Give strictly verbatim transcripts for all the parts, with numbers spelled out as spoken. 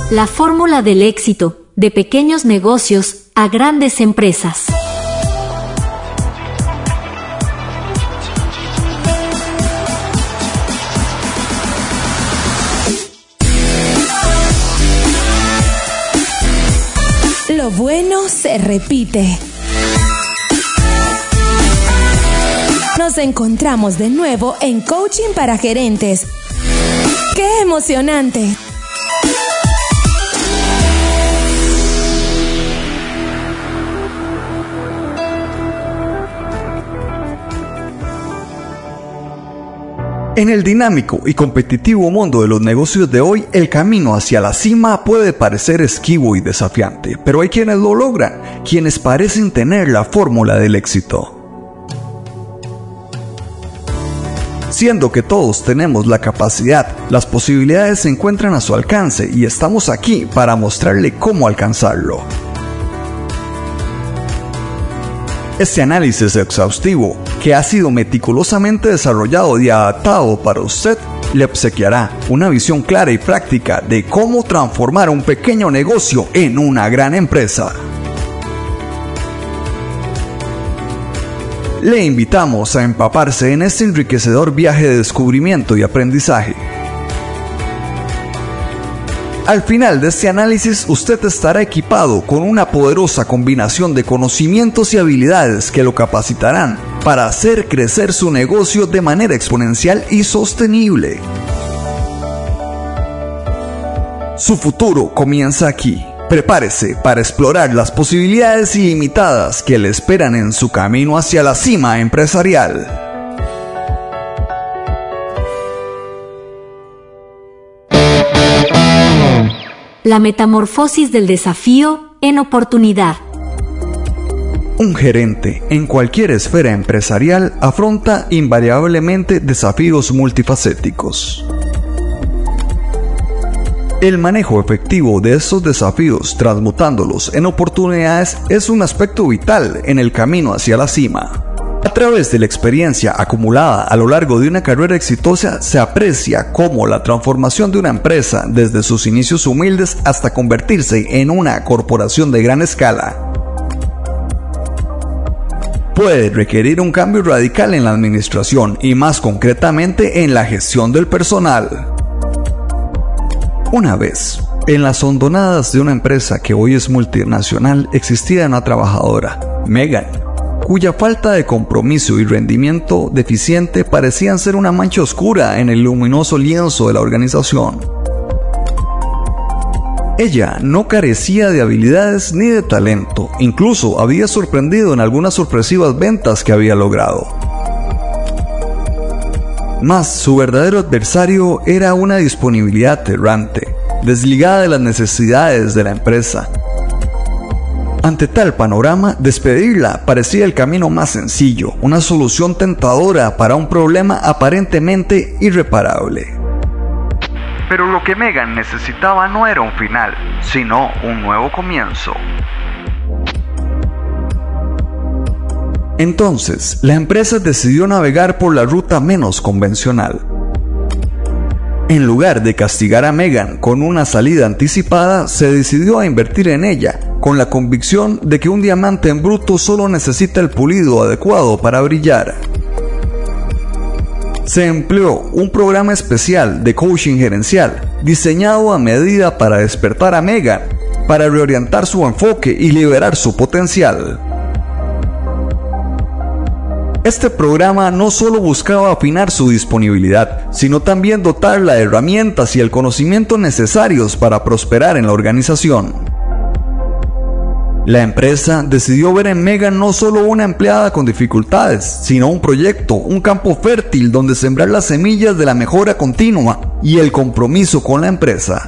La fórmula del éxito, de pequeños negocios a grandes empresas. Lo bueno se repite. Nos encontramos de nuevo en Coaching para Gerentes. ¡Qué emocionante! En el dinámico y competitivo mundo de los negocios de hoy, el camino hacia la cima puede parecer esquivo y desafiante, pero hay quienes lo logran, quienes parecen tener la fórmula del éxito. Siendo que todos tenemos la capacidad, las posibilidades se encuentran a su alcance y estamos aquí para mostrarle cómo alcanzarlo. Este análisis exhaustivo, que ha sido meticulosamente desarrollado y adaptado para usted, le obsequiará una visión clara y práctica de cómo transformar un pequeño negocio en una gran empresa. Le invitamos a empaparse en este enriquecedor viaje de descubrimiento y aprendizaje. Al final de este análisis, usted estará equipado con una poderosa combinación de conocimientos y habilidades que lo capacitarán para hacer crecer su negocio de manera exponencial y sostenible. Su futuro comienza aquí. Prepárese para explorar las posibilidades ilimitadas que le esperan en su camino hacia la cima empresarial. La metamorfosis del desafío en oportunidad. Un gerente en cualquier esfera empresarial afronta invariablemente desafíos multifacéticos. El manejo efectivo de estos desafíos, transmutándolos en oportunidades, es un aspecto vital en el camino hacia la cima. A través de la experiencia acumulada a lo largo de una carrera exitosa, se aprecia cómo la transformación de una empresa, desde sus inicios humildes hasta convertirse en una corporación de gran escala, puede requerir un cambio radical en la administración y más concretamente en la gestión del personal. Una vez, en las hondonadas de una empresa que hoy es multinacional, existía una trabajadora, Megan, cuya falta de compromiso y rendimiento deficiente parecían ser una mancha oscura en el luminoso lienzo de la organización. Ella no carecía de habilidades ni de talento, incluso había sorprendido en algunas sorpresivas ventas que había logrado. Mas su verdadero adversario era una disponibilidad errante, desligada de las necesidades de la empresa. Ante tal panorama, despedirla parecía el camino más sencillo, una solución tentadora para un problema aparentemente irreparable. Pero lo que Megan necesitaba no era un final, sino un nuevo comienzo. Entonces, la empresa decidió navegar por la ruta menos convencional. En lugar de castigar a Megan con una salida anticipada, se decidió a invertir en ella, con la convicción de que un diamante en bruto solo necesita el pulido adecuado para brillar. Se empleó un programa especial de coaching gerencial, diseñado a medida para despertar a Megan, para reorientar su enfoque y liberar su potencial. Este programa no solo buscaba afinar su disponibilidad, sino también dotarla de herramientas y el conocimiento necesarios para prosperar en la organización. La empresa decidió ver en Megan no solo una empleada con dificultades, sino un proyecto, un campo fértil donde sembrar las semillas de la mejora continua y el compromiso con la empresa.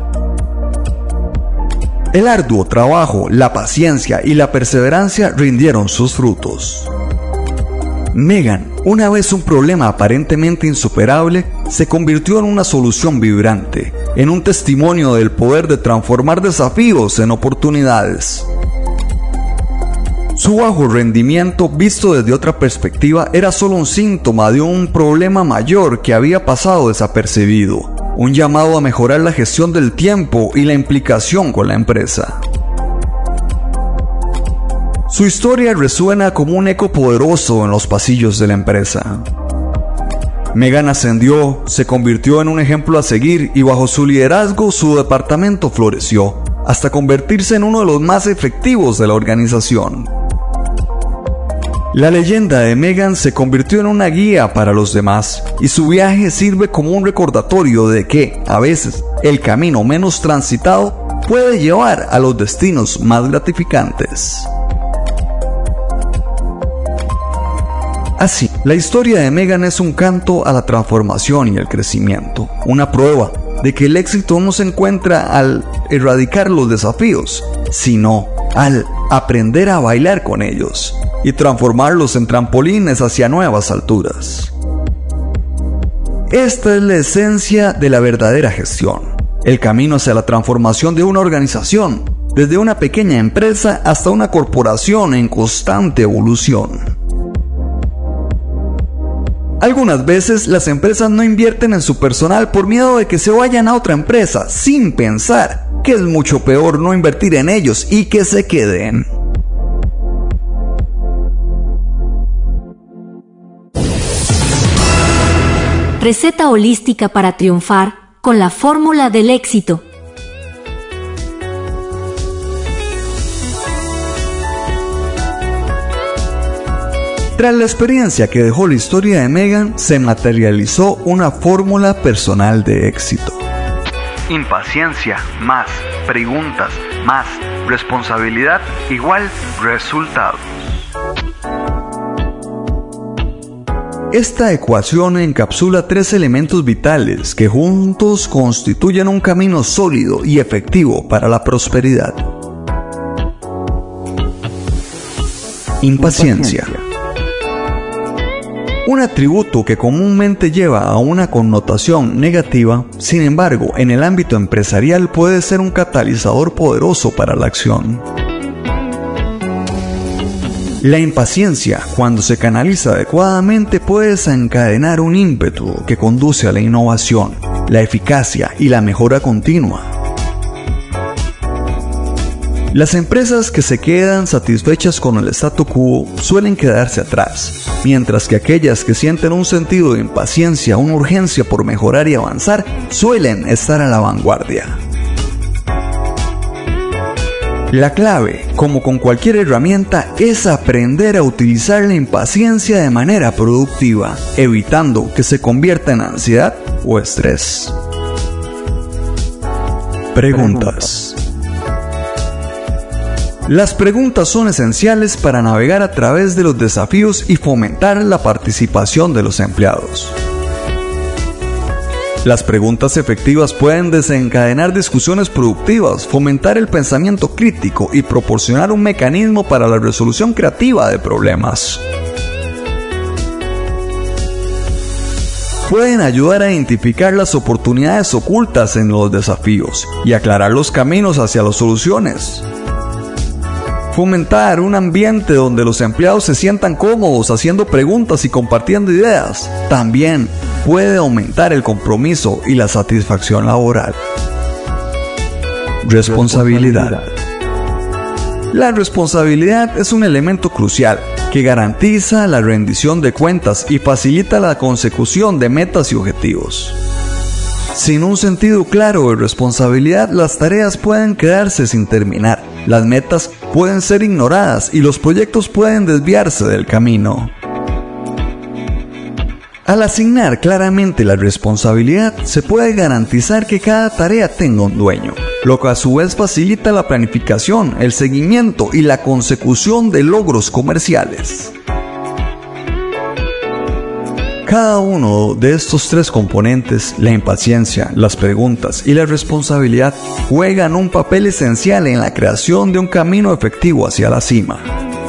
El arduo trabajo, la paciencia y la perseverancia rindieron sus frutos. Megan, una vez un problema aparentemente insuperable, se convirtió en una solución vibrante, en un testimonio del poder de transformar desafíos en oportunidades. Su bajo rendimiento, visto desde otra perspectiva, era solo un síntoma de un problema mayor que había pasado desapercibido, un llamado a mejorar la gestión del tiempo y la implicación con la empresa. Su historia resuena como un eco poderoso en los pasillos de la empresa. Megan ascendió, se convirtió en un ejemplo a seguir y bajo su liderazgo su departamento floreció, hasta convertirse en uno de los más efectivos de la organización. La leyenda de Megan se convirtió en una guía para los demás y su viaje sirve como un recordatorio de que, a veces, el camino menos transitado puede llevar a los destinos más gratificantes. Así, la historia de Megan es un canto a la transformación y el crecimiento, una prueba de que el éxito no se encuentra al erradicar los desafíos, sino al aprender a bailar con ellos y transformarlos en trampolines hacia nuevas alturas. Esta es la esencia de la verdadera gestión, el camino hacia la transformación de una organización, desde una pequeña empresa hasta una corporación en constante evolución. Algunas veces las empresas no invierten en su personal por miedo de que se vayan a otra empresa, sin pensar que es mucho peor no invertir en ellos y que se queden. Receta holística para triunfar con la fórmula del éxito. Tras la experiencia que dejó la historia de Megan, se materializó una fórmula personal de éxito. Impaciencia más preguntas más responsabilidad igual resultados. Esta ecuación encapsula tres elementos vitales que juntos constituyen un camino sólido y efectivo para la prosperidad. Impaciencia. Un atributo que comúnmente lleva a una connotación negativa, sin embargo, en el ámbito empresarial puede ser un catalizador poderoso para la acción. La impaciencia, cuando se canaliza adecuadamente, puede desencadenar un ímpetu que conduce a la innovación, la eficacia y la mejora continua. Las empresas que se quedan satisfechas con el statu quo suelen quedarse atrás, mientras que aquellas que sienten un sentido de impaciencia, una urgencia por mejorar y avanzar, suelen estar a la vanguardia. La clave, como con cualquier herramienta, es aprender a utilizar la impaciencia de manera productiva, evitando que se convierta en ansiedad o estrés. Preguntas. Las preguntas son esenciales para navegar a través de los desafíos y fomentar la participación de los empleados. Las preguntas efectivas pueden desencadenar discusiones productivas, fomentar el pensamiento crítico y proporcionar un mecanismo para la resolución creativa de problemas. Pueden ayudar a identificar las oportunidades ocultas en los desafíos y aclarar los caminos hacia las soluciones. Fomentar un ambiente donde los empleados se sientan cómodos haciendo preguntas y compartiendo ideas también puede aumentar el compromiso y la satisfacción laboral. Responsabilidad. La responsabilidad es un elemento crucial que garantiza la rendición de cuentas y facilita la consecución de metas y objetivos. Sin un sentido claro de responsabilidad, las tareas pueden quedarse sin terminar, las metas pueden ser ignoradas y los proyectos pueden desviarse del camino. Al asignar claramente la responsabilidad, se puede garantizar que cada tarea tenga un dueño, lo que a su vez facilita la planificación, el seguimiento y la consecución de logros comerciales. Cada uno de estos tres componentes, la impaciencia, las preguntas y la responsabilidad, juegan un papel esencial en la creación de un camino efectivo hacia la cima.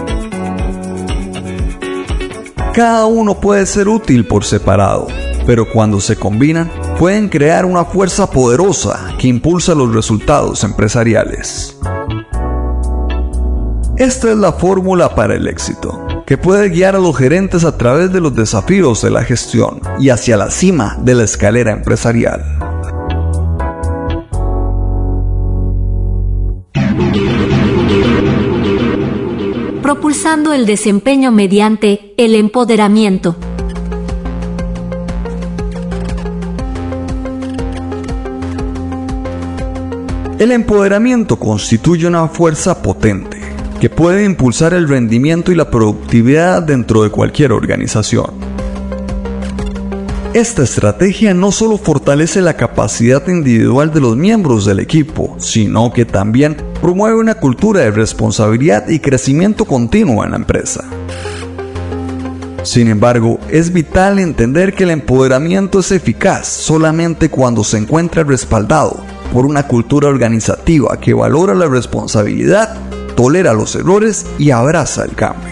Cada uno puede ser útil por separado, pero cuando se combinan, pueden crear una fuerza poderosa que impulsa los resultados empresariales. Esta es la fórmula para el éxito, que puede guiar a los gerentes a través de los desafíos de la gestión y hacia la cima de la escalera empresarial. propulsando el desempeño mediante el empoderamiento. El empoderamiento constituye una fuerza potente que puede impulsar el rendimiento y la productividad dentro de cualquier organización. Esta estrategia no solo fortalece la capacidad individual de los miembros del equipo, sino que también promueve una cultura de responsabilidad y crecimiento continuo en la empresa. Sin embargo, es vital entender que el empoderamiento es eficaz solamente cuando se encuentra respaldado por una cultura organizativa que valora la responsabilidad, tolera los errores y abraza el cambio.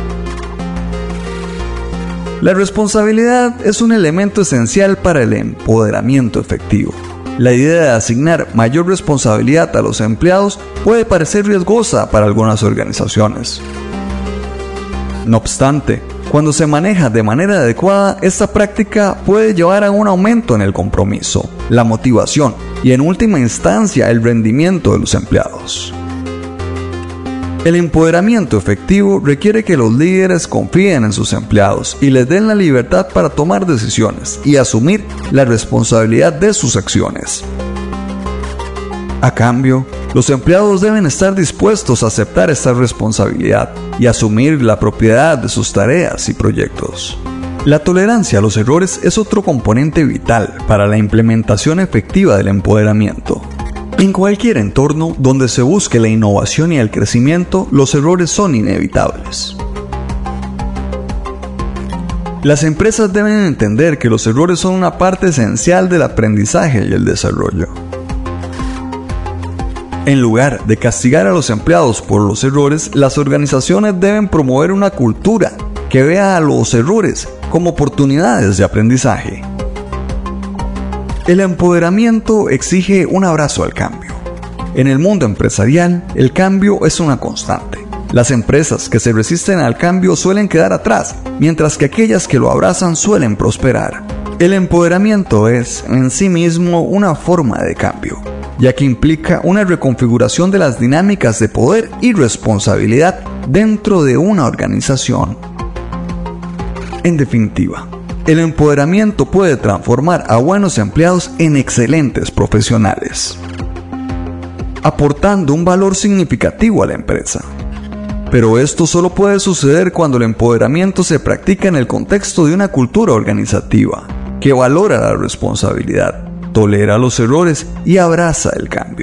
La responsabilidad es un elemento esencial para el empoderamiento efectivo. La idea de asignar mayor responsabilidad a los empleados puede parecer riesgosa para algunas organizaciones. No obstante, cuando se maneja de manera adecuada, esta práctica puede llevar a un aumento en el compromiso, la motivación y en última instancia el rendimiento de los empleados. El empoderamiento efectivo requiere que los líderes confíen en sus empleados y les den la libertad para tomar decisiones y asumir la responsabilidad de sus acciones. A cambio, los empleados deben estar dispuestos a aceptar esta responsabilidad y asumir la propiedad de sus tareas y proyectos. La tolerancia a los errores es otro componente vital para la implementación efectiva del empoderamiento. En cualquier entorno donde se busque la innovación y el crecimiento, los errores son inevitables. Las empresas deben entender que los errores son una parte esencial del aprendizaje y el desarrollo. En lugar de castigar a los empleados por los errores, las organizaciones deben promover una cultura que vea a los errores como oportunidades de aprendizaje. El empoderamiento exige un abrazo al cambio. En el mundo empresarial, el cambio es una constante. Las empresas que se resisten al cambio suelen quedar atrás, mientras que aquellas que lo abrazan suelen prosperar. El empoderamiento es, en sí mismo, una forma de cambio, ya que implica una reconfiguración de las dinámicas de poder y responsabilidad dentro de una organización. En definitiva, el empoderamiento puede transformar a buenos empleados en excelentes profesionales, aportando un valor significativo a la empresa. Pero esto solo puede suceder cuando el empoderamiento se practica en el contexto de una cultura organizativa que valora la responsabilidad, tolera los errores y abraza el cambio.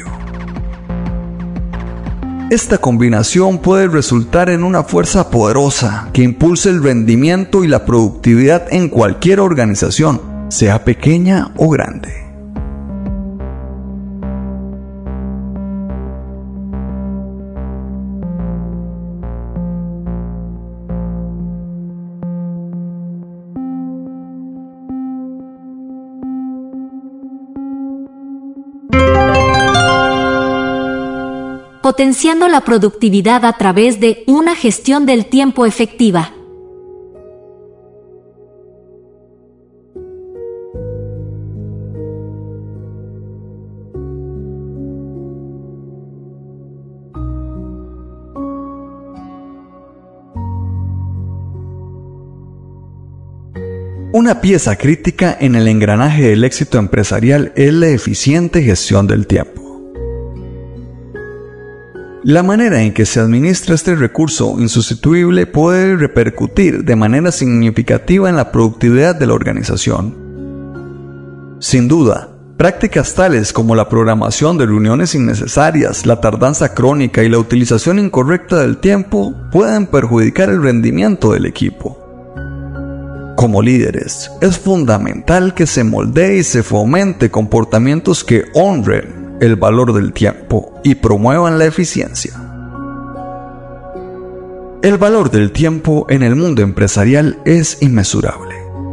Esta combinación puede resultar en una fuerza poderosa que impulse el rendimiento y la productividad en cualquier organización, sea pequeña o grande. Potenciando la productividad a través de una gestión del tiempo efectiva. Una pieza crítica en el engranaje del éxito empresarial es la eficiente gestión del tiempo. La manera en que se administra este recurso insustituible puede repercutir de manera significativa en la productividad de la organización. Sin duda, prácticas tales como la programación de reuniones innecesarias, la tardanza crónica y la utilización incorrecta del tiempo pueden perjudicar el rendimiento del equipo. Como líderes, es fundamental que se moldee y se fomente comportamientos que honren el valor del tiempo y promuevan la eficiencia. El valor del tiempo en el mundo empresarial es inmesurable.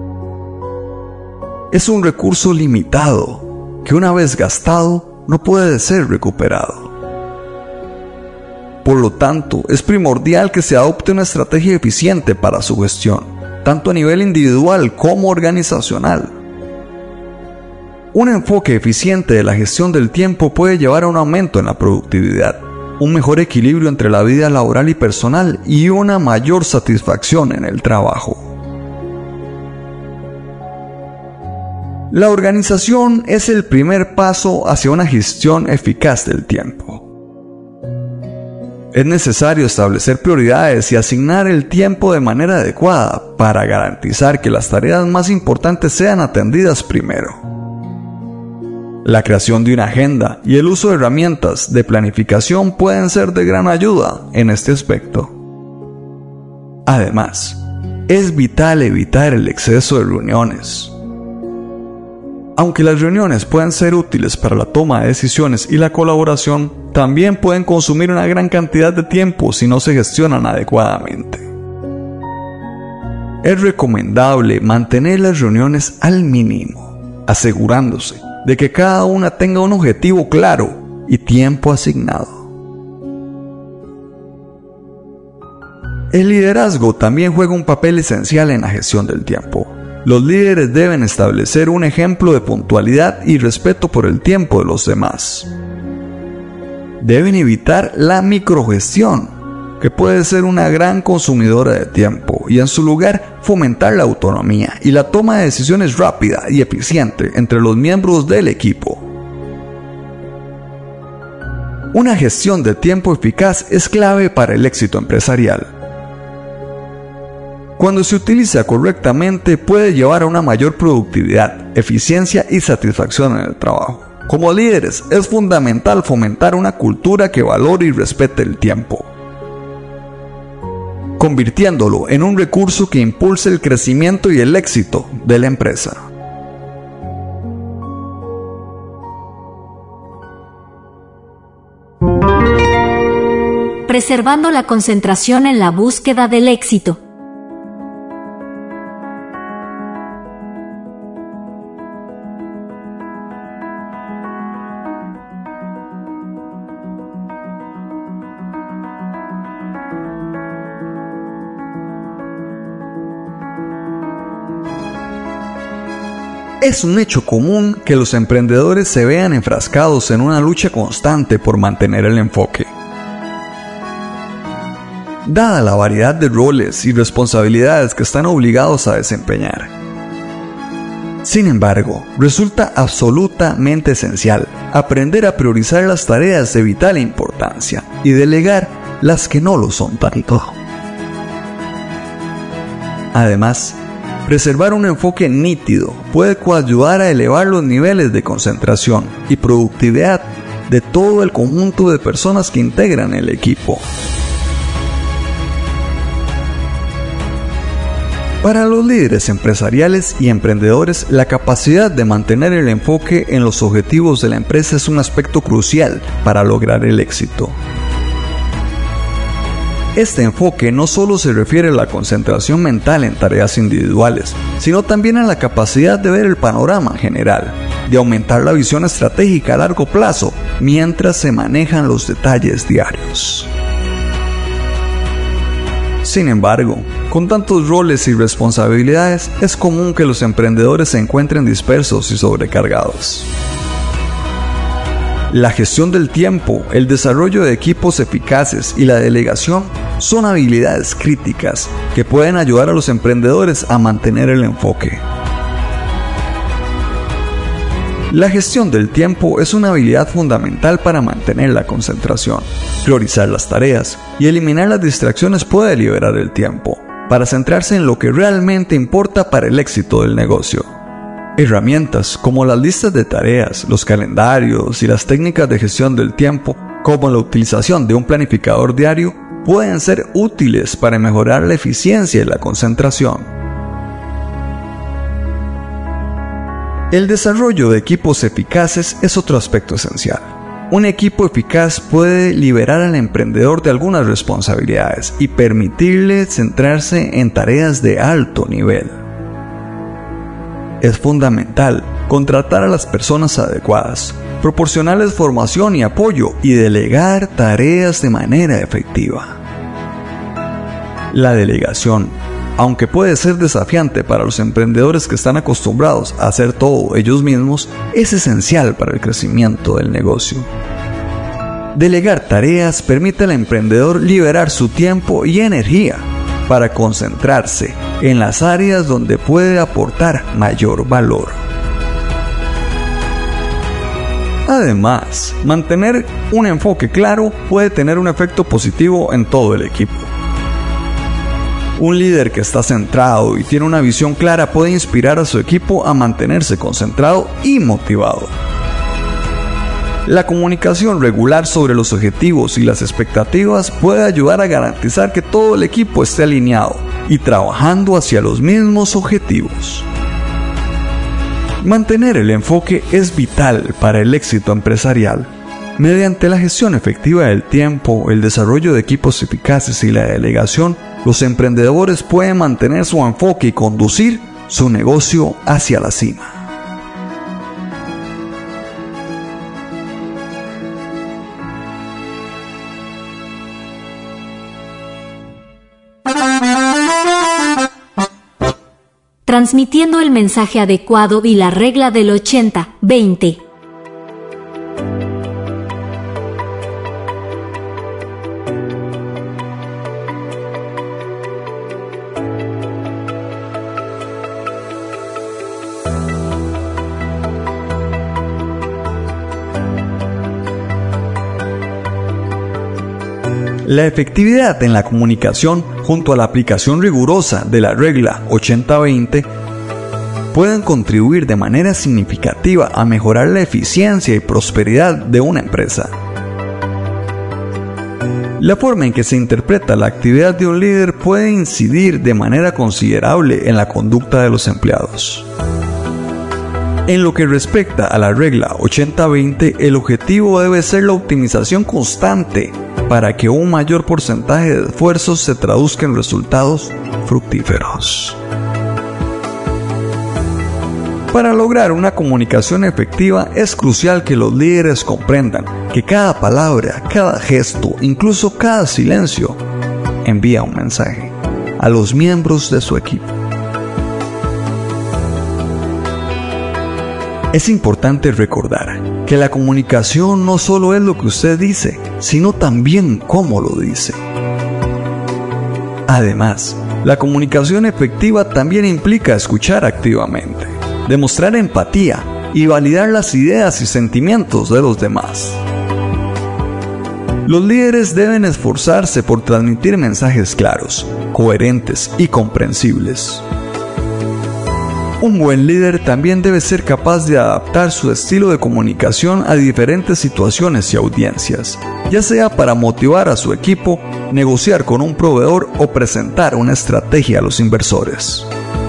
Es un recurso limitado que una vez gastado no puede ser recuperado. Por lo tanto, es primordial que se adopte una estrategia eficiente para su gestión, tanto a nivel individual como organizacional. Un enfoque eficiente de la gestión del tiempo puede llevar a un aumento en la productividad, un mejor equilibrio entre la vida laboral y personal y una mayor satisfacción en el trabajo. La organización es el primer paso hacia una gestión eficaz del tiempo. Es necesario establecer prioridades y asignar el tiempo de manera adecuada para garantizar que las tareas más importantes sean atendidas primero. La creación de una agenda y el uso de herramientas de planificación pueden ser de gran ayuda en este aspecto. Además, es vital evitar el exceso de reuniones. Aunque las reuniones pueden ser útiles para la toma de decisiones y la colaboración, también pueden consumir una gran cantidad de tiempo si no se gestionan adecuadamente. Es recomendable mantener las reuniones al mínimo, asegurándose de que cada una tenga un objetivo claro y tiempo asignado. El liderazgo también juega un papel esencial en la gestión del tiempo. Los líderes deben establecer un ejemplo de puntualidad y respeto por el tiempo de los demás. Deben evitar la microgestión, que puede ser una gran consumidora de tiempo, y en su lugar fomentar la autonomía y la toma de decisiones rápida y eficiente entre los miembros del equipo. Una gestión de tiempo eficaz es clave para el éxito empresarial. Cuando se utiliza correctamente, puede llevar a una mayor productividad, eficiencia y satisfacción en el trabajo. Como líderes, es fundamental fomentar una cultura que valore y respete el tiempo, convirtiéndolo en un recurso que impulse el crecimiento y el éxito de la empresa. Preservando la concentración en la búsqueda del éxito. Es un hecho común que los emprendedores se vean enfrascados en una lucha constante por mantener el enfoque. Dada la variedad de roles y responsabilidades que están obligados a desempeñar. Sin embargo, resulta absolutamente esencial aprender a priorizar las tareas de vital importancia y delegar las que no lo son tanto. Además, preservar un enfoque nítido puede coayudar a elevar los niveles de concentración y productividad de todo el conjunto de personas que integran el equipo. Para los líderes empresariales y emprendedores, la capacidad de mantener el enfoque en los objetivos de la empresa es un aspecto crucial para lograr el éxito. Este enfoque no solo se refiere a la concentración mental en tareas individuales, sino también a la capacidad de ver el panorama general, de aumentar la visión estratégica a largo plazo mientras se manejan los detalles diarios. Sin embargo, con tantos roles y responsabilidades, es común que los emprendedores se encuentren dispersos y sobrecargados. La gestión del tiempo, el desarrollo de equipos eficaces y la delegación son habilidades críticas que pueden ayudar a los emprendedores a mantener el enfoque. La gestión del tiempo es una habilidad fundamental para mantener la concentración. Priorizar las tareas y eliminar las distracciones puede liberar el tiempo para centrarse en lo que realmente importa para el éxito del negocio. Herramientas como las listas de tareas, los calendarios y las técnicas de gestión del tiempo, como la utilización de un planificador diario, pueden ser útiles para mejorar la eficiencia y la concentración. El desarrollo de equipos eficaces es otro aspecto esencial. Un equipo eficaz puede liberar al emprendedor de algunas responsabilidades y permitirle centrarse en tareas de alto nivel. Es fundamental contratar a las personas adecuadas, proporcionarles formación y apoyo y delegar tareas de manera efectiva. La delegación, aunque puede ser desafiante para los emprendedores que están acostumbrados a hacer todo ellos mismos, es esencial para el crecimiento del negocio. Delegar tareas permite al emprendedor liberar su tiempo y energía para concentrarse en las áreas donde puede aportar mayor valor. Además, mantener un enfoque claro puede tener un efecto positivo en todo el equipo. Un líder que está centrado y tiene una visión clara puede inspirar a su equipo a mantenerse concentrado y motivado. La comunicación regular sobre los objetivos y las expectativas puede ayudar a garantizar que todo el equipo esté alineado y trabajando hacia los mismos objetivos. Mantener el enfoque es vital para el éxito empresarial. Mediante la gestión efectiva del tiempo, el desarrollo de equipos eficaces y la delegación, los emprendedores pueden mantener su enfoque y conducir su negocio hacia la cima. Transmitiendo el mensaje adecuado y la regla del ochenta veinte. La efectividad en la comunicación junto a la aplicación rigurosa de la regla ochenta veinte pueden contribuir de manera significativa a mejorar la eficiencia y prosperidad de una empresa. La forma en que se interpreta la actividad de un líder puede incidir de manera considerable en la conducta de los empleados. En lo que respecta a la regla ochenta veinte, el objetivo debe ser la optimización constante para que un mayor porcentaje de esfuerzos se traduzca en resultados fructíferos. Para lograr una comunicación efectiva es crucial que los líderes comprendan que cada palabra, cada gesto, incluso cada silencio, envía un mensaje a los miembros de su equipo. Es importante recordar que la comunicación no solo es lo que usted dice, sino también cómo lo dice. Además, la comunicación efectiva también implica escuchar activamente, demostrar empatía y validar las ideas y sentimientos de los demás. Los líderes deben esforzarse por transmitir mensajes claros, coherentes y comprensibles. Un buen líder también debe ser capaz de adaptar su estilo de comunicación a diferentes situaciones y audiencias, ya sea para motivar a su equipo, negociar con un proveedor o presentar una estrategia a los inversores.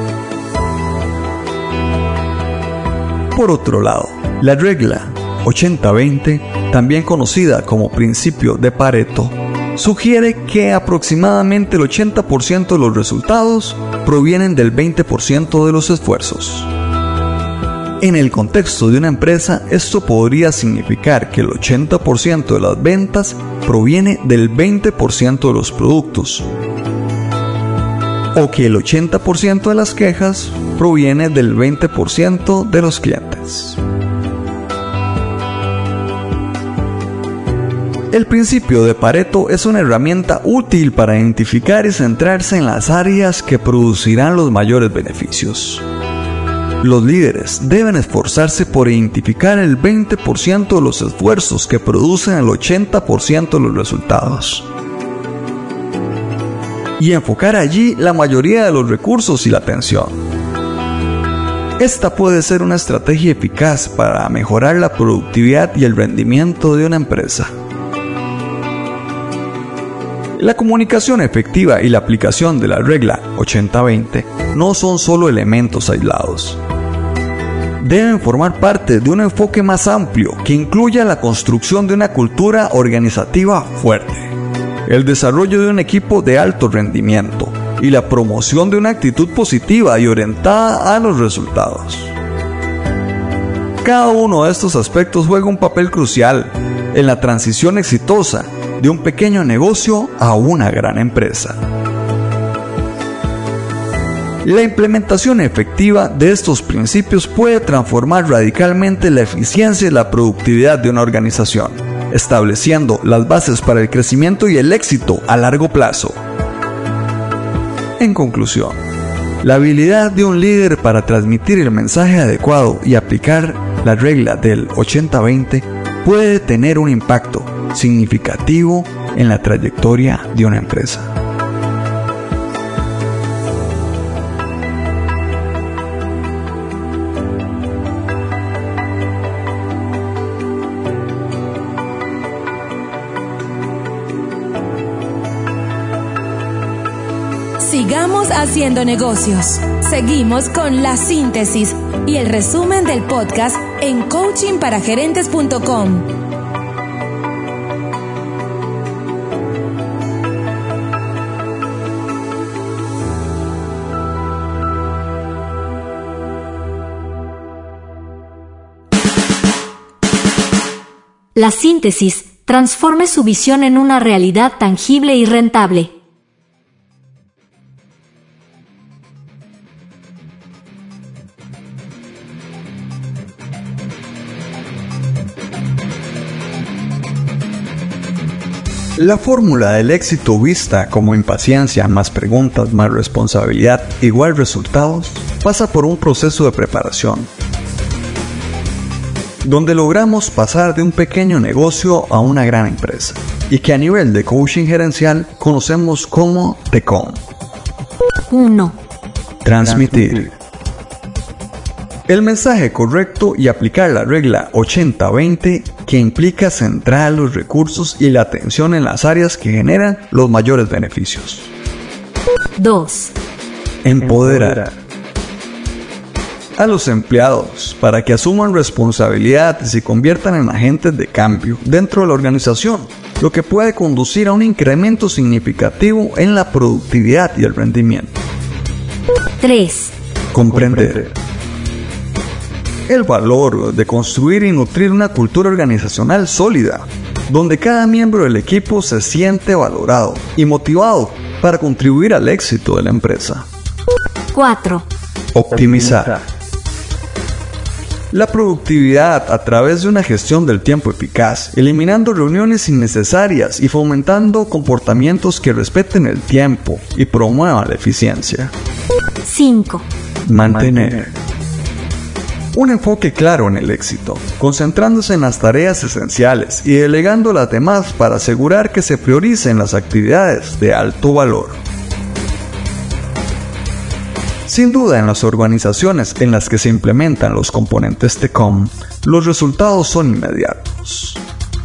Por otro lado, la regla ochenta veinte, también conocida como principio de Pareto, sugiere que aproximadamente el ochenta por ciento de los resultados provienen del veinte por ciento de los esfuerzos. En el contexto de una empresa, esto podría significar que el ochenta por ciento de las ventas proviene del veinte por ciento de los productos, o que el ochenta por ciento de las quejas proviene del veinte por ciento de los clientes. El principio de Pareto es una herramienta útil para identificar y centrarse en las áreas que producirán los mayores beneficios. Los líderes deben esforzarse por identificar el veinte por ciento de los esfuerzos que producen el ochenta por ciento de los resultados, y enfocar allí la mayoría de los recursos y la atención. Esta puede ser una estrategia eficaz para mejorar la productividad y el rendimiento de una empresa. La comunicación efectiva y la aplicación de la regla ochenta veinte no son solo elementos aislados. Deben formar parte de un enfoque más amplio que incluya la construcción de una cultura organizativa fuerte, el desarrollo de un equipo de alto rendimiento y la promoción de una actitud positiva y orientada a los resultados. Cada uno de estos aspectos juega un papel crucial en la transición exitosa de un pequeño negocio a una gran empresa. La implementación efectiva de estos principios puede transformar radicalmente la eficiencia y la productividad de una organización, estableciendo las bases para el crecimiento y el éxito a largo plazo. En conclusión, la habilidad de un líder para transmitir el mensaje adecuado y aplicar la regla del ochenta veinte puede tener un impacto significativo en la trayectoria de una empresa. Sigamos haciendo negocios. Seguimos con la síntesis y el resumen del podcast en coaching para gerentes punto com. La síntesis transforme su visión en una realidad tangible y rentable. La fórmula del éxito vista como impaciencia más preguntas más responsabilidad igual resultados pasa por un proceso de preparación, donde logramos pasar de un pequeño negocio a una gran empresa y que a nivel de coaching gerencial conocemos como T C O M. uno. Transmitir el mensaje correcto y aplicar la regla ochenta veinte, que implica centrar los recursos y la atención en las áreas que generan los mayores beneficios. dos. Empoderar a los empleados para que asuman responsabilidad y se conviertan en agentes de cambio dentro de la organización, lo que puede conducir a un incremento significativo en la productividad y el rendimiento. tres. Comprender el valor de construir y nutrir una cultura organizacional sólida, donde cada miembro del equipo se siente valorado y motivado para contribuir al éxito de la empresa. cuatro. Optimizar la productividad a través de una gestión del tiempo eficaz, eliminando reuniones innecesarias y fomentando comportamientos que respeten el tiempo y promuevan la eficiencia. cinco. Mantener un enfoque claro en el éxito, concentrándose en las tareas esenciales y delegando las demás para asegurar que se prioricen las actividades de alto valor. Sin duda, en las organizaciones en las que se implementan los componentes T C O M, los resultados son inmediatos.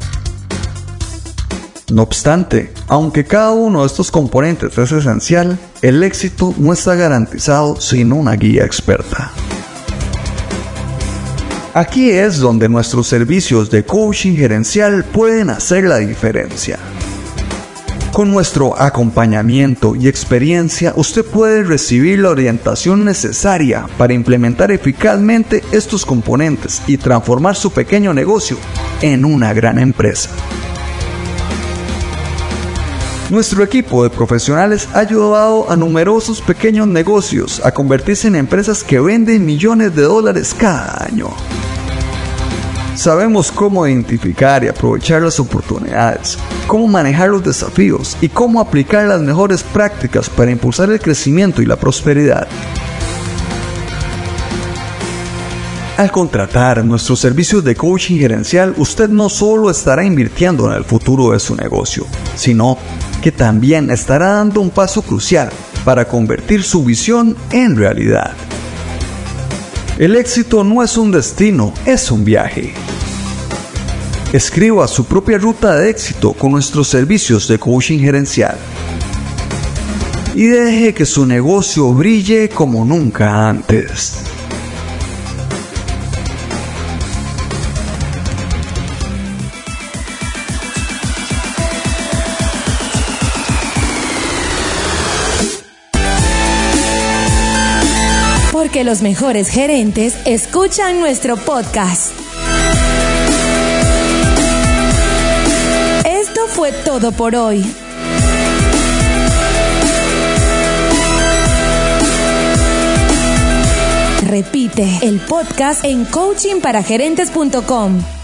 No obstante, aunque cada uno de estos componentes es esencial, el éxito no está garantizado sin una guía experta. Aquí es donde nuestros servicios de coaching gerencial pueden hacer la diferencia. Con nuestro acompañamiento y experiencia, usted puede recibir la orientación necesaria para implementar eficazmente estos componentes y transformar su pequeño negocio en una gran empresa. Nuestro equipo de profesionales ha ayudado a numerosos pequeños negocios a convertirse en empresas que venden millones de dólares cada año. Sabemos cómo identificar y aprovechar las oportunidades, cómo manejar los desafíos y cómo aplicar las mejores prácticas para impulsar el crecimiento y la prosperidad. Al contratar nuestros servicios de coaching gerencial, usted no solo estará invirtiendo en el futuro de su negocio, sino que también estará dando un paso crucial para convertir su visión en realidad. El éxito no es un destino, es un viaje. Escriba su propia ruta de éxito con nuestros servicios de coaching gerencial. Y deje que su negocio brille como nunca antes. Porque los mejores gerentes escuchan nuestro podcast. Esto fue todo por hoy. Repite el podcast en coaching para gerentes punto com.